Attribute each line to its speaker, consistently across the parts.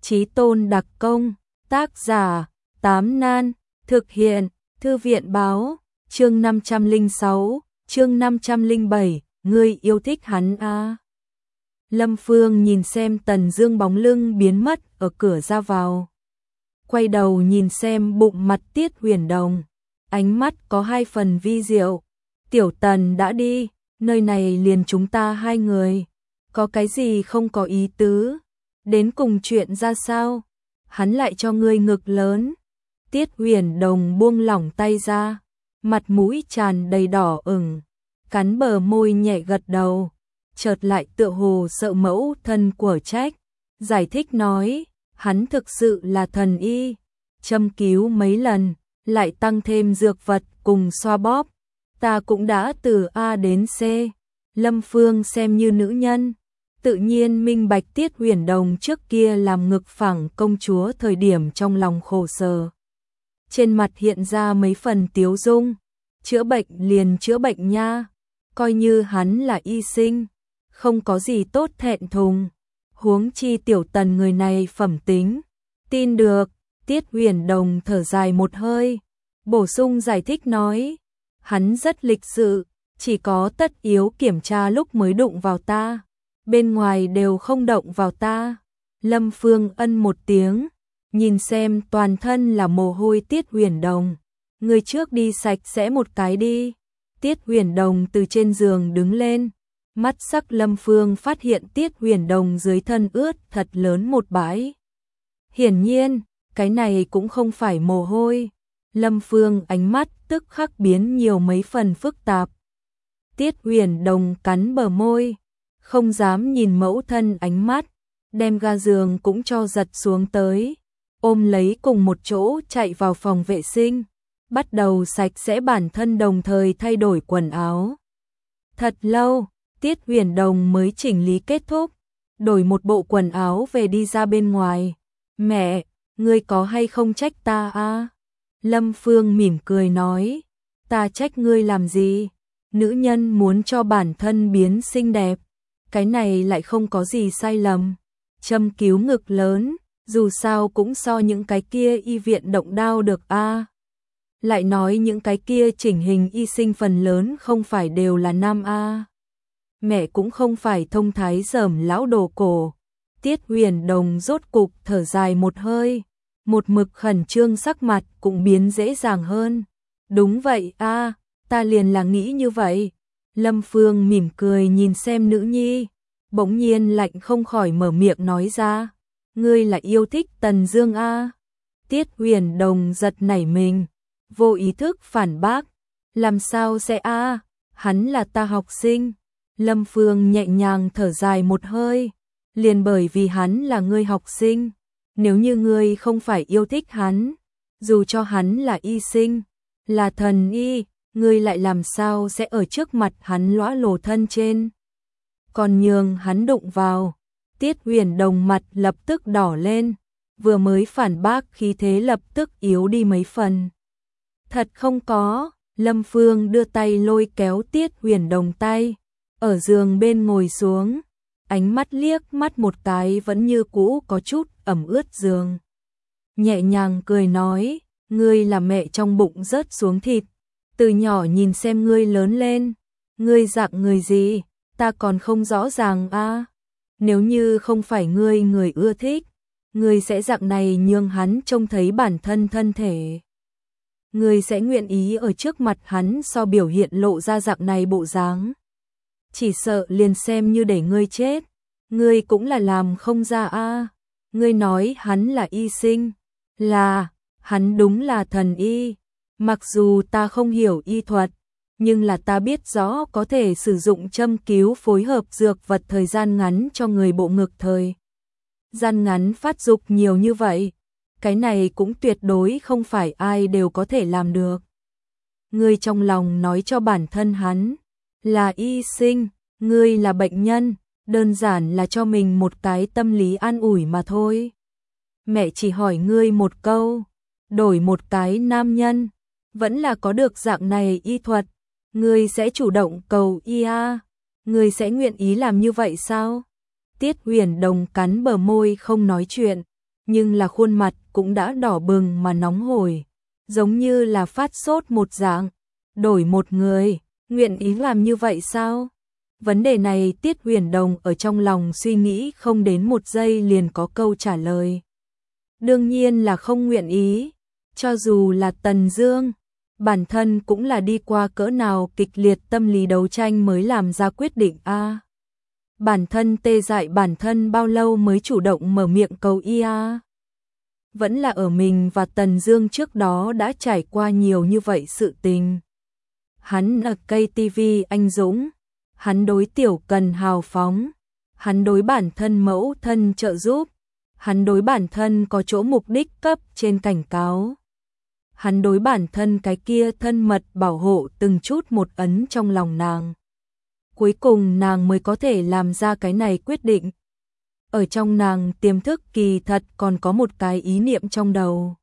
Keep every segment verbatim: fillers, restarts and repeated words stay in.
Speaker 1: Chí tôn đặc công, tác giả, Tám Nan, thực hiện, Thư viện báo, chương năm trăm lẻ sáu, chương năm trăm lẻ bảy, ngươi yêu thích hắn à. Lâm Phương nhìn xem Tần Dương bóng lưng biến mất ở cửa ra vào. Quay đầu nhìn xem bụng mặt Tiết Huyền Đồng, ánh mắt có hai phần vi diệu. Tiểu Tần đã đi, nơi này liền chúng ta hai người, có cái gì không có ý tứ, đến cùng chuyện ra sao, hắn lại cho ngươi ngực lớn. Tiết Huyền Đồng buông lỏng tay ra, mặt mũi tràn đầy đỏ ửng, cắn bờ môi nhẹ gật đầu, chợt lại tựa hồ sợ mẫu thân của trách, giải thích nói, hắn thực sự là thần y, châm cứu mấy lần, lại tăng thêm dược vật cùng xoa bóp, ta cũng đã từ A đến C. Lâm Phương xem như nữ nhân, tự nhiên minh bạch Tiết Huyền Đồng trước kia làm ngực phẳng công chúa thời điểm trong lòng khổ sở. Trên mặt hiện ra mấy phần tiếu dung, chữa bệnh liền chữa bệnh nha, coi như hắn là y sinh, không có gì tốt thẹn thùng, huống chi Tiểu Tần người này phẩm tính, tin được. Tiết Huyền Đồng thở dài một hơi, bổ sung giải thích nói, hắn rất lịch sự, chỉ có tất yếu kiểm tra lúc mới đụng vào ta, bên ngoài đều không động vào ta. Lâm Phương ân một tiếng, nhìn xem toàn thân là mồ hôi Tiết Huyền Đồng, người trước đi sạch sẽ một cái đi. Tiết Huyền Đồng từ trên giường đứng lên, mắt sắc Lâm Phương phát hiện Tiết Huyền Đồng dưới thân ướt thật lớn một bãi. Hiển nhiên, cái này cũng không phải mồ hôi. Lâm Phương ánh mắt tức khắc biến nhiều mấy phần phức tạp. Tiết Huyền Đồng cắn bờ môi, không dám nhìn mẫu thân ánh mắt, đem ga giường cũng cho giật xuống tới, ôm lấy cùng một chỗ chạy vào phòng vệ sinh, bắt đầu sạch sẽ bản thân đồng thời thay đổi quần áo. Thật lâu, Tiết Huyền Đồng mới chỉnh lý kết thúc, đổi một bộ quần áo về đi ra bên ngoài. Mẹ, ngươi có hay không trách ta a? Lâm Phương mỉm cười nói, ta trách ngươi làm gì? Nữ nhân muốn cho bản thân biến xinh đẹp, cái này lại không có gì sai lầm. Châm cứu ngực lớn, dù sao cũng so những cái kia y viện động đao được a. Lại nói những cái kia chỉnh hình y sinh phần lớn không phải đều là nam a. Mẹ cũng không phải thông thái dởm lão đồ cổ. Tiết Huyền Đồng rốt cục thở dài một hơi, một mực khẩn trương sắc mặt cũng biến dễ dàng hơn. Đúng vậy a, ta liền là nghĩ như vậy. Lâm Phương mỉm cười nhìn xem nữ nhi, bỗng nhiên lạnh không khỏi mở miệng nói ra, ngươi là yêu thích Tần Dương a? Tiết Huyền Đồng giật nảy mình, vô ý thức phản bác, làm sao sẽ a, hắn là ta học sinh. Lâm Phương nhẹ nhàng thở dài một hơi, liền bởi vì hắn là ngươi học sinh, nếu như ngươi không phải yêu thích hắn, dù cho hắn là y sinh, là thần y, ngươi lại làm sao sẽ ở trước mặt hắn lõa lồ thân trên, còn nhường hắn đụng vào. Tiết Huyền Đồng mặt lập tức đỏ lên, vừa mới phản bác khí thế lập tức yếu đi mấy phần. Thật không có. Lâm Phương đưa tay lôi kéo Tiết Huyền Đồng tay, ở giường bên ngồi xuống, ánh mắt liếc mắt một cái vẫn như cũ có chút ẩm ướt giường. Nhẹ nhàng cười nói, ngươi là mẹ trong bụng rớt xuống thịt, từ nhỏ nhìn xem ngươi lớn lên, ngươi dạng người gì, ta còn không rõ ràng a. Nếu như không phải ngươi người ưa thích, ngươi sẽ dạng này nhường hắn trông thấy bản thân thân thể. Ngươi sẽ nguyện ý ở trước mặt hắn so biểu hiện lộ ra dạng này bộ dáng. Chỉ sợ liền xem như để ngươi chết, ngươi cũng là làm không ra a. Ngươi nói hắn là y sinh, là, hắn đúng là thần y. Mặc dù ta không hiểu y thuật, nhưng là ta biết rõ có thể sử dụng châm cứu phối hợp dược vật thời gian ngắn cho người bộ ngực thời gian ngắn phát dục nhiều như vậy, cái này cũng tuyệt đối không phải ai đều có thể làm được. Ngươi trong lòng nói cho bản thân hắn là y sinh, ngươi là bệnh nhân, đơn giản là cho mình một cái tâm lý an ủi mà thôi. Mẹ chỉ hỏi ngươi một câu, đổi một cái nam nhân, vẫn là có được dạng này y thuật, ngươi sẽ chủ động cầu y a, ngươi sẽ nguyện ý làm như vậy sao? Tiết Huyền Đồng cắn bờ môi không nói chuyện, nhưng là khuôn mặt cũng đã đỏ bừng mà nóng hổi, giống như là phát sốt một dạng. Đổi một người, nguyện ý làm như vậy sao? Vấn đề này Tiết Huyền Đồng ở trong lòng suy nghĩ không đến một giây liền có câu trả lời. Đương nhiên là không nguyện ý, cho dù là Tần Dương, bản thân cũng là đi qua cỡ nào kịch liệt tâm lý đấu tranh mới làm ra quyết định a. À, bản thân tê dại bản thân bao lâu mới chủ động mở miệng cầu y a. À? Vẫn là ở mình và Tần Dương trước đó đã trải qua nhiều như vậy sự tình. Hắn ở cây ti vi anh dũng, hắn đối Tiểu Cần hào phóng, hắn đối bản thân mẫu thân trợ giúp, hắn đối bản thân có chỗ mục đích cấp trên cảnh cáo. Hắn đối bản thân cái kia thân mật bảo hộ từng chút một ấn trong lòng nàng. Cuối cùng nàng mới có thể làm ra cái này quyết định. Ở trong nàng tiềm thức kỳ thật còn có một cái ý niệm trong đầu.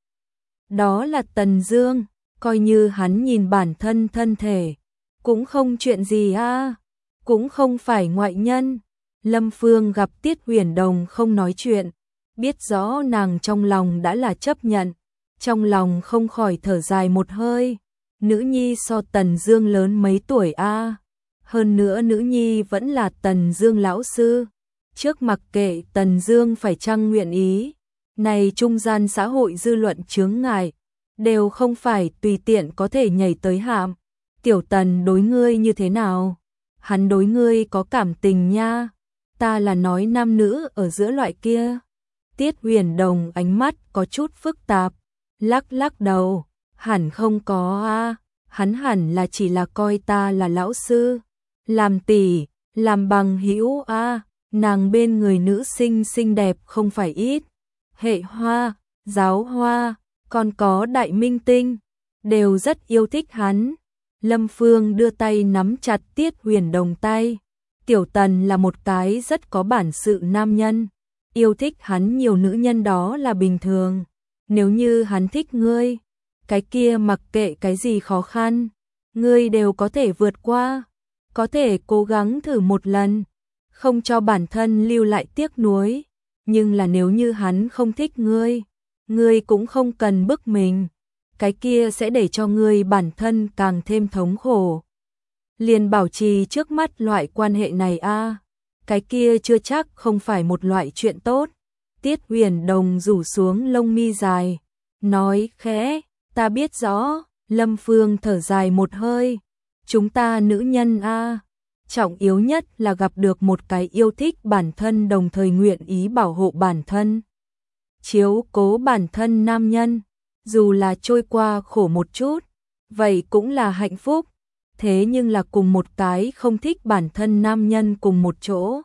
Speaker 1: Đó là Tần Dương, coi như hắn nhìn bản thân thân thể, cũng không chuyện gì a, à, cũng không phải ngoại nhân. Lâm Phương gặp Tiết Huyền Đồng không nói chuyện, biết rõ nàng trong lòng đã là chấp nhận, trong lòng không khỏi thở dài một hơi. Nữ nhi so Tần Dương lớn mấy tuổi a, à? Hơn nữa nữ nhi vẫn là Tần Dương lão sư. Trước mặc kệ Tần Dương phải chăng nguyện ý, này trung gian xã hội dư luận chướng ngại, đều không phải tùy tiện có thể nhảy tới hạm. Tiểu Tần đối ngươi như thế nào? Hắn đối ngươi có cảm tình nha. Ta là nói nam nữ ở giữa loại kia. Tiết Huyền Đồng ánh mắt có chút phức tạp, lắc lắc đầu, hẳn không có a, à, hắn hẳn là chỉ là coi ta là lão sư, làm tỷ, làm bằng hữu a, à, nàng bên người nữ sinh xinh đẹp không phải ít, Hệ Hoa, Giáo Hoa, còn có Đại Minh Tinh, đều rất yêu thích hắn. Lâm Phương đưa tay nắm chặt Tiết Huyền Đồng tay. Tiểu Tần là một cái rất có bản sự nam nhân, yêu thích hắn nhiều nữ nhân đó là bình thường. Nếu như hắn thích ngươi, cái kia mặc kệ cái gì khó khăn, ngươi đều có thể vượt qua, có thể cố gắng thử một lần, không cho bản thân lưu lại tiếc nuối. Nhưng là nếu như hắn không thích ngươi, ngươi cũng không cần bức mình, cái kia sẽ để cho ngươi bản thân càng thêm thống khổ. Liền bảo trì trước mắt loại quan hệ này a, à, cái kia chưa chắc không phải một loại chuyện tốt. Tiết Huyền Đồng rủ xuống lông mi dài, nói khẽ, ta biết rõ. Lâm Phương thở dài một hơi, chúng ta nữ nhân a, à, trọng yếu nhất là gặp được một cái yêu thích bản thân đồng thời nguyện ý bảo hộ bản thân, chiếu cố bản thân nam nhân, dù là trôi qua khổ một chút, vậy cũng là hạnh phúc. Thế nhưng là cùng một cái không thích bản thân nam nhân cùng một chỗ,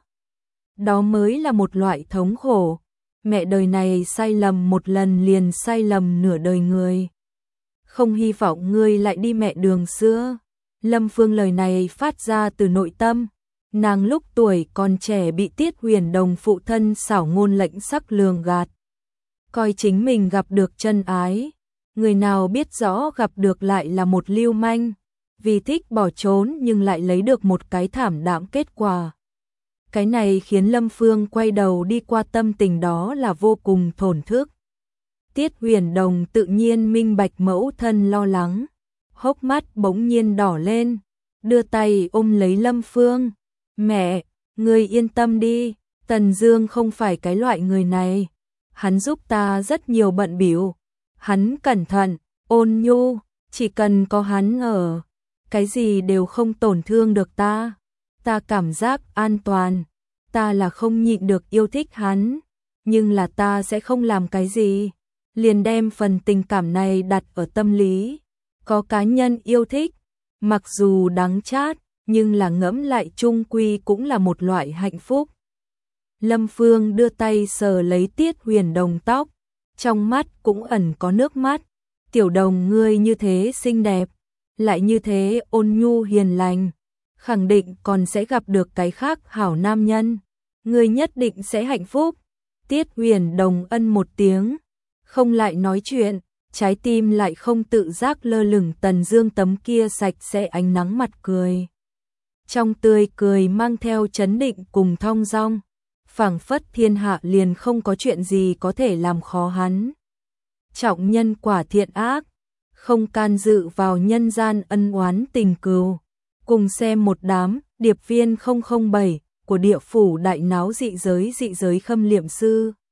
Speaker 1: đó mới là một loại thống khổ. Mẹ đời này sai lầm một lần liền sai lầm nửa đời người. Không hy vọng ngươi lại đi mẹ đường xưa. Lâm Phương lời này phát ra từ nội tâm. Nàng lúc tuổi còn trẻ bị Tiết Huyền Đồng phụ thân xảo ngôn lệnh sắc lường gạt, coi chính mình gặp được chân ái. Người nào biết rõ gặp được lại là một lưu manh, vì thích bỏ trốn nhưng lại lấy được một cái thảm đạm kết quả. Cái này khiến Lâm Phương quay đầu đi qua tâm tình đó là vô cùng thổn thức. Tiết Huyền Đồng tự nhiên minh bạch mẫu thân lo lắng, hốc mắt bỗng nhiên đỏ lên, đưa tay ôm lấy Lâm Phương. Mẹ, ngươi yên tâm đi, Tần Dương không phải cái loại người này. Hắn giúp ta rất nhiều bận bịu, hắn cẩn thận, ôn nhu, chỉ cần có hắn ở, cái gì đều không tổn thương được ta. Ta cảm giác an toàn, ta là không nhịn được yêu thích hắn, nhưng là ta sẽ không làm cái gì, liền đem phần tình cảm này đặt ở tâm lý. Có cá nhân yêu thích, mặc dù đắng chát, nhưng là ngẫm lại chung quy cũng là một loại hạnh phúc. Lâm Phương đưa tay sờ lấy Tiết Huyền Đồng tóc, trong mắt cũng ẩn có nước mắt. Tiểu Đồng ngươi như thế xinh đẹp, lại như thế ôn nhu hiền lành, khẳng định còn sẽ gặp được cái khác hảo nam nhân, ngươi nhất định sẽ hạnh phúc. Tiết Huyền Đồng ân một tiếng, không lại nói chuyện, trái tim lại không tự giác lơ lửng Tần Dương tấm kia sạch sẽ ánh nắng mặt cười. Trong tươi cười mang theo chấn định cùng thong dong. phảng phất thiên hạ liền không có chuyện gì có thể làm khó hắn. Trọng nhân quả thiện ác, không can dự vào nhân gian ân oán tình cừu. Cùng xem một đám điệp viên không không bảy của địa phủ đại náo dị giới dị giới khâm liệm sư.